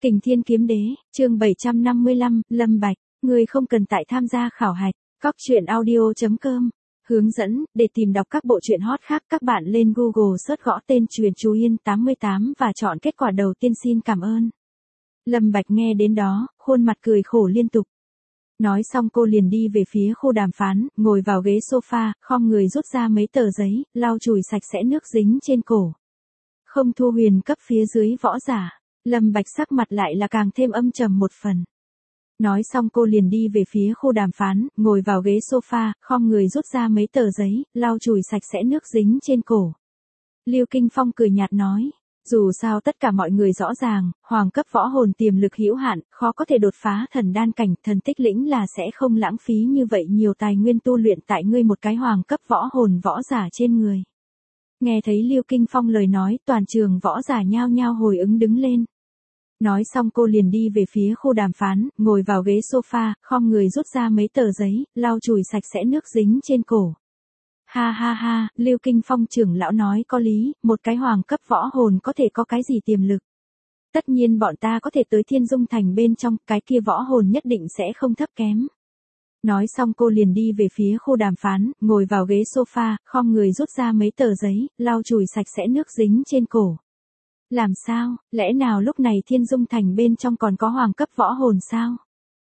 Kình Thiên Kiếm Đế, chương 755, Lâm Bạch, người không cần tại tham gia khảo hạch. Cóc truyện audio.com. Hướng dẫn, để tìm đọc các bộ truyện hot khác các bạn lên Google search gõ tên Truyện Chú Yên 88 và chọn kết quả đầu tiên. Xin cảm ơn. Lâm Bạch nghe đến đó, khuôn mặt cười khổ liên tục. Nói xong cô liền đi về phía khu đàm phán, ngồi vào ghế sofa, khom người rút ra mấy tờ giấy, lau chùi sạch sẽ nước dính trên cổ. Không thua huyền cấp phía dưới võ giả. Lâm Bạch sắc mặt lại là càng thêm âm trầm một phần. Nói xong cô liền đi về phía khu đàm phán, ngồi vào ghế sofa, khom người rút ra mấy tờ giấy, lau chùi sạch sẽ nước dính trên cổ. Lưu Kinh Phong cười nhạt nói, dù sao tất cả mọi người rõ ràng, hoàng cấp võ hồn tiềm lực hữu hạn, khó có thể đột phá thần đan cảnh, thần tích lĩnh là sẽ không lãng phí như vậy nhiều tài nguyên tu luyện tại ngươi một cái hoàng cấp võ hồn võ giả trên người. Nghe thấy Lưu Kinh Phong lời nói, toàn trường võ giả nhao nhao hồi ứng đứng lên. Nói xong cô liền đi về phía khu đàm phán, ngồi vào ghế sofa, khom người rút ra mấy tờ giấy, lau chùi sạch sẽ nước dính trên cổ. Ha ha ha, Lưu Kinh Phong trưởng lão nói có lý, một cái hoàng cấp võ hồn có thể có cái gì tiềm lực. Tất nhiên bọn ta có thể tới Thiên Dung Thành bên trong, cái kia võ hồn nhất định sẽ không thấp kém. Nói xong cô liền đi về phía khu đàm phán, ngồi vào ghế sofa, khom người rút ra mấy tờ giấy, lau chùi sạch sẽ nước dính trên cổ. Làm sao, lẽ nào lúc này Thiên Dung Thành bên trong còn có hoàng cấp võ hồn sao?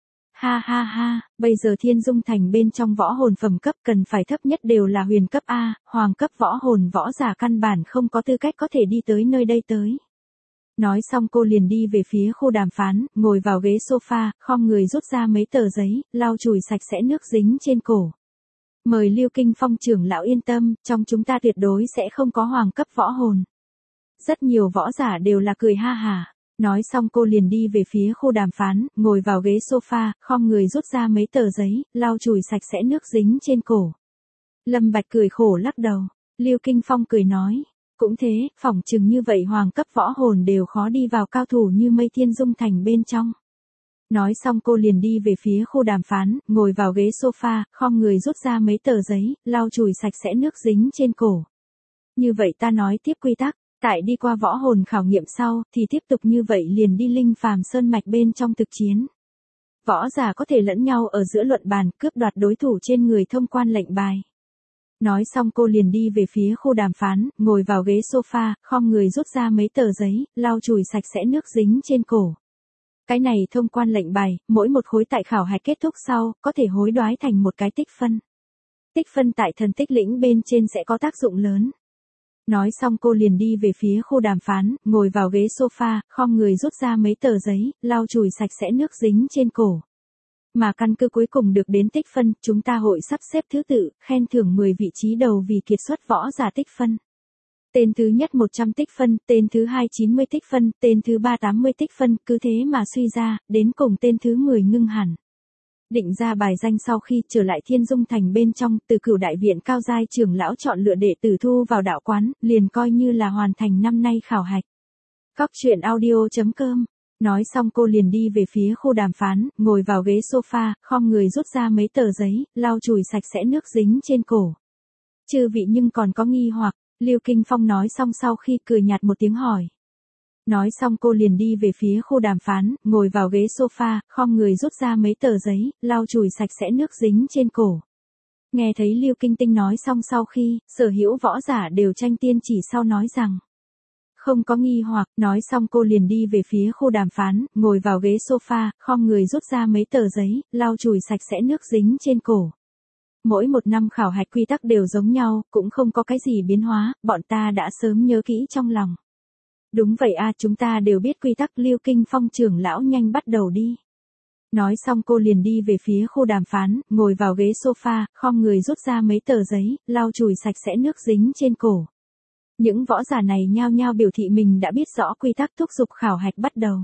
Ha ha ha, bây giờ Thiên Dung Thành bên trong võ hồn phẩm cấp cần phải thấp nhất đều là huyền cấp A, hoàng cấp võ hồn võ giả căn bản không có tư cách có thể đi tới nơi đây tới. Nói xong cô liền đi về phía khu đàm phán, ngồi vào ghế sofa, khom người rút ra mấy tờ giấy, lau chùi sạch sẽ nước dính trên cổ. Mời Lưu Kinh Phong trưởng lão yên tâm, trong chúng ta tuyệt đối sẽ không có hoàng cấp võ hồn. Rất nhiều võ giả đều là cười ha hả. Nói xong cô liền đi về phía khu đàm phán, ngồi vào ghế sofa, khom người rút ra mấy tờ giấy, lau chùi sạch sẽ nước dính trên cổ. Lâm Bạch cười khổ lắc đầu. Lưu Kinh Phong cười nói, cũng thế, phỏng chừng như vậy hoàng cấp võ hồn đều khó đi vào cao thủ như mây Thiên Dung Thành bên trong. Nói xong cô liền đi về phía khu đàm phán, ngồi vào ghế sofa, khom người rút ra mấy tờ giấy, lau chùi sạch sẽ nước dính trên cổ. Như vậy ta nói tiếp quy tắc. Tại đi qua võ hồn khảo nghiệm sau, thì tiếp tục như vậy liền đi linh phàm sơn mạch bên trong thực chiến. Võ giả có thể lẫn nhau ở giữa luận bàn, cướp đoạt đối thủ trên người thông quan lệnh bài. Nói xong cô liền đi về phía khu đàm phán, ngồi vào ghế sofa, khom người rút ra mấy tờ giấy, lau chùi sạch sẽ nước dính trên cổ. Cái này thông quan lệnh bài, mỗi một khối tại khảo hạch kết thúc sau, có thể hối đoái thành một cái tích phân. Tích phân tại thần tích lĩnh bên trên sẽ có tác dụng lớn. Nói xong cô liền đi về phía khu đàm phán, ngồi vào ghế sofa, khom người rút ra mấy tờ giấy, lau chùi sạch sẽ nước dính trên cổ. Mà căn cứ cuối cùng được đến tích phân, chúng ta hội sắp xếp thứ tự, khen thưởng 10 vị trí đầu vì kiệt xuất võ giả tích phân. Tên thứ nhất 100 tích phân, tên thứ hai 90 tích phân, tên thứ ba 80 tích phân, cứ thế mà suy ra, đến cùng tên thứ 10 ngưng hẳn. Định ra bài danh sau khi trở lại Thiên Dung Thành bên trong, từ Cửu Đại Viện cao giai trưởng lão chọn lựa đệ tử thu vào đạo quán, liền coi như là hoàn thành năm nay khảo hạch. Cóc truyện audio.com. Nói xong cô liền đi về phía khu đàm phán, ngồi vào ghế sofa, khom người rút ra mấy tờ giấy, lau chùi sạch sẽ nước dính trên cổ. Chư vị nhưng còn có nghi hoặc, Lưu Kinh Phong nói xong sau khi cười nhạt một tiếng hỏi. Nói xong cô liền đi về phía khu đàm phán, ngồi vào ghế sofa, khom người rút ra mấy tờ giấy, lau chùi sạch sẽ nước dính trên cổ. Nghe thấy Lưu Kinh Tinh nói xong sau khi, sở hữu võ giả đều tranh tiên chỉ sau nói rằng. Không có nghi hoặc, nói xong cô liền đi về phía khu đàm phán, ngồi vào ghế sofa, khom người rút ra mấy tờ giấy, lau chùi sạch sẽ nước dính trên cổ. Mỗi một năm khảo hạch quy tắc đều giống nhau, cũng không có cái gì biến hóa, bọn ta đã sớm nhớ kỹ trong lòng. Đúng vậy a, chúng ta đều biết quy tắc. Lưu Kinh Phong trưởng lão nhanh bắt đầu đi. Nói xong cô liền đi về phía khu đàm phán, ngồi vào ghế sofa, khom người rút ra mấy tờ giấy, lau chùi sạch sẽ nước dính trên cổ. Những võ giả này nhao nhao biểu thị mình đã biết rõ quy tắc, thúc giục khảo hạch bắt đầu.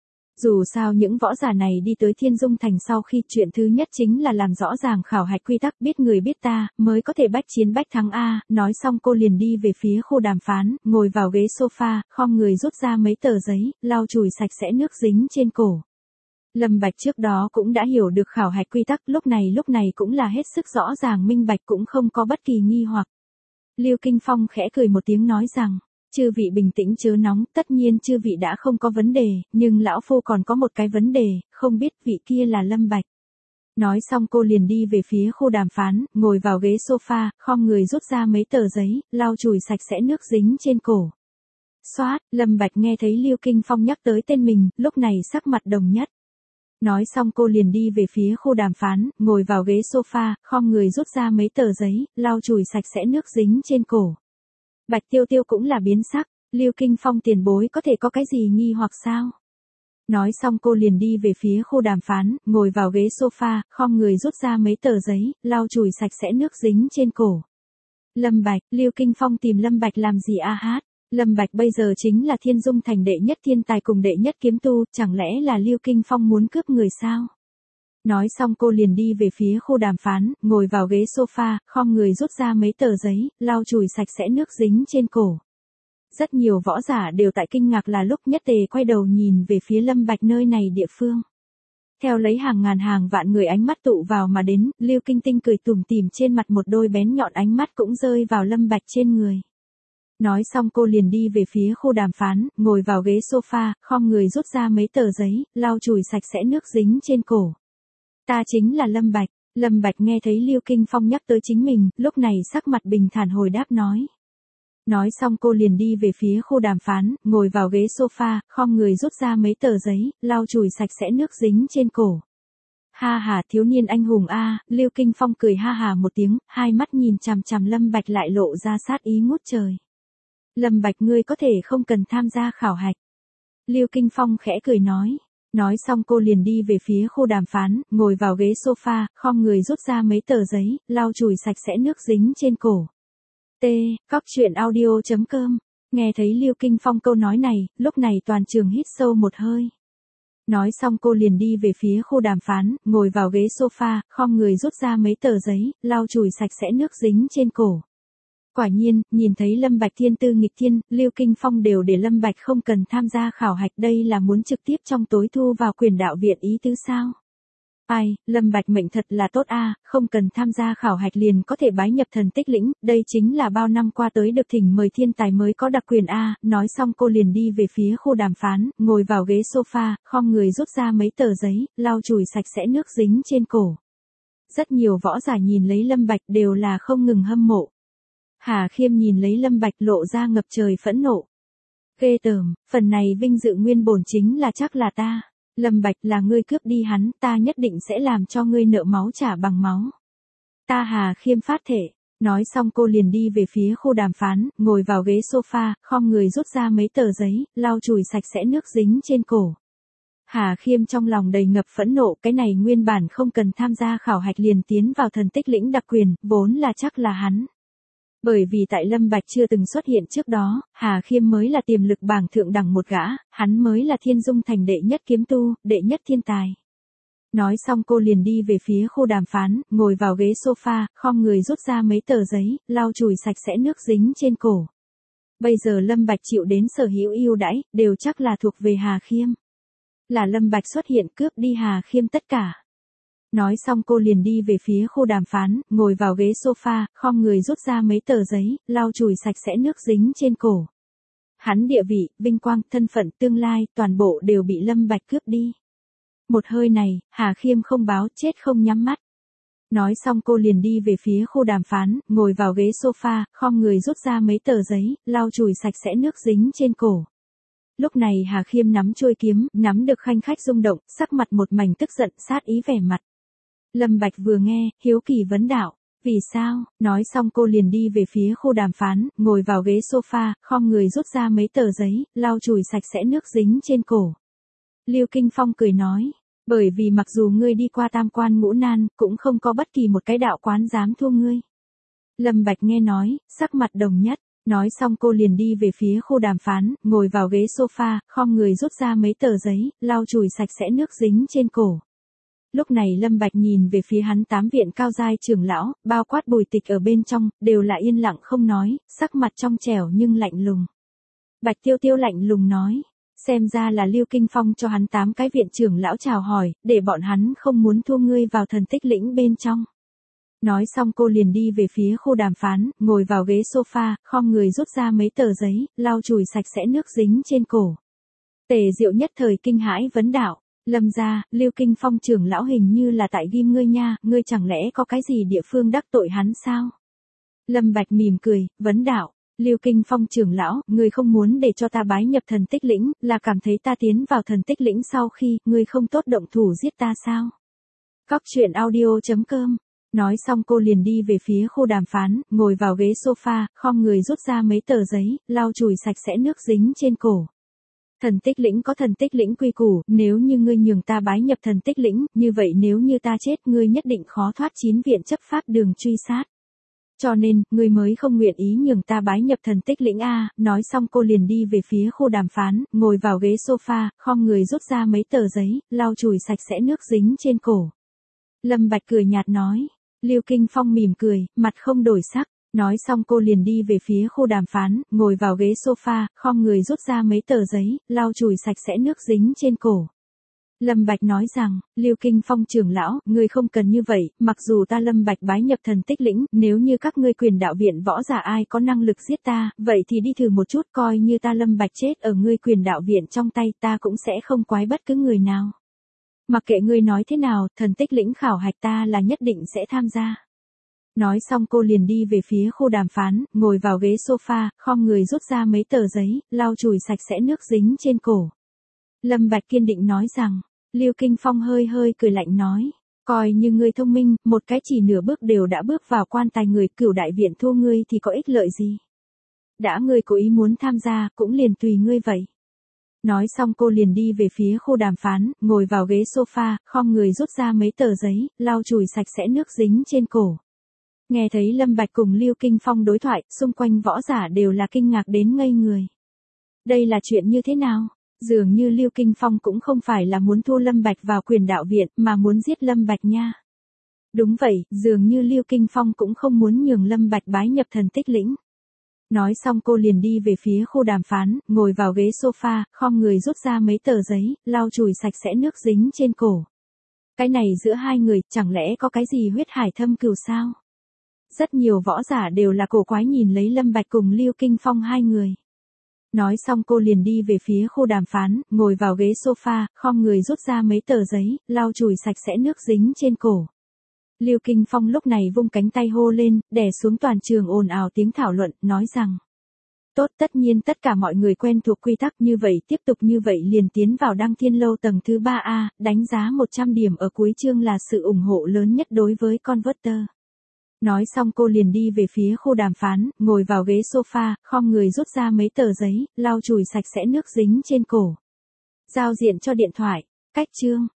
Dù sao những võ giả này đi tới Thiên Dung Thành sau khi chuyện thứ nhất chính là làm rõ ràng khảo hạch quy tắc, biết người biết ta, mới có thể bách chiến bách thắng a. Nói xong cô liền đi về phía khu đàm phán, ngồi vào ghế sofa, khom người rút ra mấy tờ giấy, lau chùi sạch sẽ nước dính trên cổ. Lâm Bạch trước đó cũng đã hiểu được khảo hạch quy tắc, lúc này cũng là hết sức rõ ràng minh bạch, cũng không có bất kỳ nghi hoặc. Lưu Kinh Phong khẽ cười một tiếng nói rằng, Chư vị bình tĩnh chớ nóng, tất nhiên chư vị đã không có vấn đề, nhưng lão phu còn có một cái vấn đề, không biết vị kia là Lâm Bạch. Nói xong cô liền đi về phía khu đàm phán, ngồi vào ghế sofa, khom người rút ra mấy tờ giấy, lau chùi sạch sẽ nước dính trên cổ. Xoát, Lâm Bạch nghe thấy Lưu Kinh Phong nhắc tới tên mình, lúc này sắc mặt đồng nhất. Nói xong cô liền đi về phía khu đàm phán, ngồi vào ghế sofa, khom người rút ra mấy tờ giấy, lau chùi sạch sẽ nước dính trên cổ. Bạch Tiêu Tiêu cũng là biến sắc, Lưu Kinh Phong tiền bối có thể có cái gì nghi hoặc sao? Nói xong cô liền đi về phía khu đàm phán, ngồi vào ghế sofa, khom người rút ra mấy tờ giấy, lau chùi sạch sẽ nước dính trên cổ. Lâm Bạch, Lưu Kinh Phong tìm Lâm Bạch làm gì a hát? Lâm Bạch bây giờ chính là Thiên Dung Thành đệ nhất thiên tài cùng đệ nhất kiếm tu, chẳng lẽ là Lưu Kinh Phong muốn cướp người sao? Nói xong cô liền đi về phía khu đàm phán, ngồi vào ghế sofa, khom người rút ra mấy tờ giấy, lau chùi sạch sẽ nước dính trên cổ. Rất nhiều võ giả đều tại kinh ngạc là lúc Nhất Tề quay đầu nhìn về phía Lâm Bạch nơi này địa phương. Theo lấy hàng ngàn hàng vạn người ánh mắt tụ vào mà đến, Lưu Kinh Tinh cười tủm tỉm trên mặt một đôi bén nhọn ánh mắt cũng rơi vào Lâm Bạch trên người. Nói xong cô liền đi về phía khu đàm phán, ngồi vào ghế sofa, khom người rút ra mấy tờ giấy, lau chùi sạch sẽ nước dính trên cổ. Ta chính là Lâm Bạch. Lâm Bạch nghe thấy Lưu Kinh Phong nhắc tới chính mình, lúc này sắc mặt bình thản hồi đáp nói. Nói xong cô liền đi về phía khu đàm phán, ngồi vào ghế sofa, khom người rút ra mấy tờ giấy, lau chùi sạch sẽ nước dính trên cổ. Ha ha, thiếu niên anh hùng a, Lưu Kinh Phong cười ha ha một tiếng, hai mắt nhìn chằm chằm Lâm Bạch lại lộ ra sát ý ngút trời. Lâm Bạch ngươi có thể không cần tham gia khảo hạch. Lưu Kinh Phong khẽ cười nói. Nói xong cô liền đi về phía khu đàm phán, ngồi vào ghế sofa, khom người rút ra mấy tờ giấy, lau chùi sạch sẽ nước dính trên cổ. Cóc truyện audio.com. Nghe thấy Lưu Kinh Phong câu nói này, lúc này toàn trường hít sâu một hơi. Nói xong cô liền đi về phía khu đàm phán, ngồi vào ghế sofa, khom người rút ra mấy tờ giấy, lau chùi sạch sẽ nước dính trên cổ. Quả nhiên, nhìn thấy Lâm Bạch thiên tư nghịch thiên, Lưu Kinh Phong đều để Lâm Bạch không cần tham gia khảo hạch, đây là muốn trực tiếp trong tối thu vào Quyền Đạo Viện ý tứ sao? Ai, Lâm Bạch mệnh thật là tốt a, không cần tham gia khảo hạch liền có thể bái nhập Thần Tích Lĩnh, đây chính là bao năm qua tới được thỉnh mời thiên tài mới có đặc quyền a. Nói xong cô liền đi về phía khu đàm phán, ngồi vào ghế sofa, khom người rút ra mấy tờ giấy, lau chùi sạch sẽ nước dính trên cổ. Rất nhiều võ giả nhìn lấy Lâm Bạch đều là không ngừng hâm mộ. Hà Khiêm nhìn lấy Lâm Bạch lộ ra ngập trời phẫn nộ. Ghê tởm, phần này vinh dự nguyên bổn chính là chắc là ta. Lâm Bạch là ngươi cướp đi hắn, ta nhất định sẽ làm cho ngươi nợ máu trả bằng máu. Ta Hà Khiêm phát thể. Nói xong cô liền đi về phía khu đàm phán, ngồi vào ghế sofa, khom người rút ra mấy tờ giấy, lau chùi sạch sẽ nước dính trên cổ. Hà Khiêm trong lòng đầy ngập phẫn nộ, cái này nguyên bản không cần tham gia khảo hạch liền tiến vào Thần Tích Lĩnh đặc quyền, vốn là chắc là hắn. Bởi vì tại Lâm Bạch chưa từng xuất hiện trước đó, Hà Khiêm mới là tiềm lực bảng thượng đẳng một gã, hắn mới là Thiên Dung Thành đệ nhất kiếm tu, đệ nhất thiên tài. Nói xong cô liền đi về phía khu đàm phán, ngồi vào ghế sofa, khom người rút ra mấy tờ giấy, lau chùi sạch sẽ nước dính trên cổ. Bây giờ Lâm Bạch chịu đến sở hữu ưu đãi, đều chắc là thuộc về Hà Khiêm. Là Lâm Bạch xuất hiện cướp đi Hà Khiêm tất cả. Nói xong cô liền đi về phía khu đàm phán, ngồi vào ghế sofa, khom người rút ra mấy tờ giấy, lau chùi sạch sẽ nước dính trên cổ. Hắn địa vị, vinh quang, thân phận, tương lai, toàn bộ đều bị Lâm Bạch cướp đi. Một hơi này, Hà Khiêm không báo, chết không nhắm mắt. Nói xong cô liền đi về phía khu đàm phán, ngồi vào ghế sofa, khom người rút ra mấy tờ giấy, lau chùi sạch sẽ nước dính trên cổ. Lúc này Hà Khiêm nắm chuôi kiếm, nắm được khanh khách rung động, sắc mặt một mảnh tức giận, sát ý vẻ mặt. Lâm Bạch vừa nghe, hiếu kỳ vấn đạo, vì sao? Nói xong cô liền đi về phía khu đàm phán, ngồi vào ghế sofa, khom người rút ra mấy tờ giấy, lau chùi sạch sẽ nước dính trên cổ. Lưu Kinh Phong cười nói, bởi vì mặc dù ngươi đi qua tam quan ngũ nan, cũng không có bất kỳ một cái đạo quán dám thua ngươi. Lâm Bạch nghe nói, sắc mặt đồng nhất. Nói xong cô liền đi về phía khu đàm phán, ngồi vào ghế sofa, khom người rút ra mấy tờ giấy, lau chùi sạch sẽ nước dính trên cổ. Lúc này Lâm Bạch nhìn về phía hắn 8 viện cao giai trưởng lão, bao quát Bùi Tịch ở bên trong, đều là yên lặng không nói, sắc mặt trong trẻo nhưng lạnh lùng. Bạch Tiêu Tiêu lạnh lùng nói, xem ra là Lưu Kinh Phong cho hắn 8 cái viện trưởng lão chào hỏi, để bọn hắn không muốn thua ngươi vào Thần Tích Lĩnh bên trong. Nói xong cô liền đi về phía khu đàm phán, ngồi vào ghế sofa, khom người rút ra mấy tờ giấy, lau chùi sạch sẽ nước dính trên cổ. Tề Diệu nhất thời kinh hãi vấn đạo. Lâm gia, Lưu Kinh Phong trưởng lão hình như là tại ghim ngươi nha, ngươi chẳng lẽ có cái gì địa phương đắc tội hắn sao? Lâm Bạch mỉm cười, vấn đạo. Lưu Kinh Phong trưởng lão, ngươi không muốn để cho ta bái nhập thần tích lĩnh, là cảm thấy ta tiến vào thần tích lĩnh sau khi, ngươi không tốt động thủ giết ta sao? Cóc truyện audio.com. Nói xong cô liền đi về phía khu đàm phán, ngồi vào ghế sofa, khom người rút ra mấy tờ giấy, lau chùi sạch sẽ nước dính trên cổ. Thần tích lĩnh có thần tích lĩnh quy củ, nếu như ngươi nhường ta bái nhập thần tích lĩnh, như vậy nếu như ta chết ngươi nhất định khó thoát 9 viện chấp pháp đường truy sát. Cho nên, ngươi mới không nguyện ý nhường ta bái nhập thần tích lĩnh A, nói xong cô liền đi về phía khu đàm phán, ngồi vào ghế sofa, khom người rút ra mấy tờ giấy, lau chùi sạch sẽ nước dính trên cổ. Lâm Bạch cười nhạt nói. Lưu Kinh Phong mỉm cười, mặt không đổi sắc. Nói xong cô liền đi về phía khu đàm phán, ngồi vào ghế sofa, khom người rút ra mấy tờ giấy, lau chùi sạch sẽ nước dính trên cổ. Lâm Bạch nói rằng, Lưu Kinh Phong trưởng lão, ngươi không cần như vậy, mặc dù ta Lâm Bạch bái nhập thần tích lĩnh, nếu như các ngươi quyền đạo viện võ giả ai có năng lực giết ta, vậy thì đi thử một chút coi như ta Lâm Bạch chết ở ngươi quyền đạo viện trong tay ta cũng sẽ không quái bất cứ người nào. Mặc kệ ngươi nói thế nào, thần tích lĩnh khảo hạch ta là nhất định sẽ tham gia. Nói xong cô liền đi về phía khu đàm phán, ngồi vào ghế sofa, khom người rút ra mấy tờ giấy, lau chùi sạch sẽ nước dính trên cổ. Lâm Bạch kiên định nói rằng, Lưu Kinh Phong hơi hơi cười lạnh nói, coi như ngươi thông minh, một cái chỉ nửa bước đều đã bước vào quan tài người, Cửu đại viện thua ngươi thì có ích lợi gì. Đã ngươi cố ý muốn tham gia, cũng liền tùy ngươi vậy. Nói xong cô liền đi về phía khu đàm phán, ngồi vào ghế sofa, khom người rút ra mấy tờ giấy, lau chùi sạch sẽ nước dính trên cổ. Nghe thấy Lâm Bạch cùng Lưu Kinh Phong đối thoại, xung quanh võ giả đều là kinh ngạc đến ngây người. Đây là chuyện như thế nào? Dường như Lưu Kinh Phong cũng không phải là muốn thu Lâm Bạch vào quyền đạo viện, mà muốn giết Lâm Bạch nha. Đúng vậy, dường như Lưu Kinh Phong cũng không muốn nhường Lâm Bạch bái nhập thần tích lĩnh. Nói xong cô liền đi về phía khu đàm phán, ngồi vào ghế sofa, khom người rút ra mấy tờ giấy, lau chùi sạch sẽ nước dính trên cổ. Cái này giữa hai người, chẳng lẽ có cái gì huyết hải thâm cừu sao? Rất nhiều võ giả đều là cổ quái nhìn lấy Lâm Bạch cùng Lưu Kinh Phong hai người. Nói xong cô liền đi về phía khu đàm phán, ngồi vào ghế sofa, khom người rút ra mấy tờ giấy, lau chùi sạch sẽ nước dính trên cổ. Lưu Kinh Phong lúc này vung cánh tay hô lên, đè xuống toàn trường ồn ào tiếng thảo luận, nói rằng. Tốt, tất nhiên tất cả mọi người quen thuộc quy tắc như vậy, tiếp tục như vậy liền tiến vào Đăng Thiên Lâu tầng thứ 3A, đánh giá 100 điểm ở cuối chương là sự ủng hộ lớn nhất đối với Converter. Nói xong cô liền đi về phía khu đàm phán, ngồi vào ghế sofa, khom người rút ra mấy tờ giấy, lau chùi sạch sẽ nước dính trên cổ. Giao diện cho điện thoại, cách chương.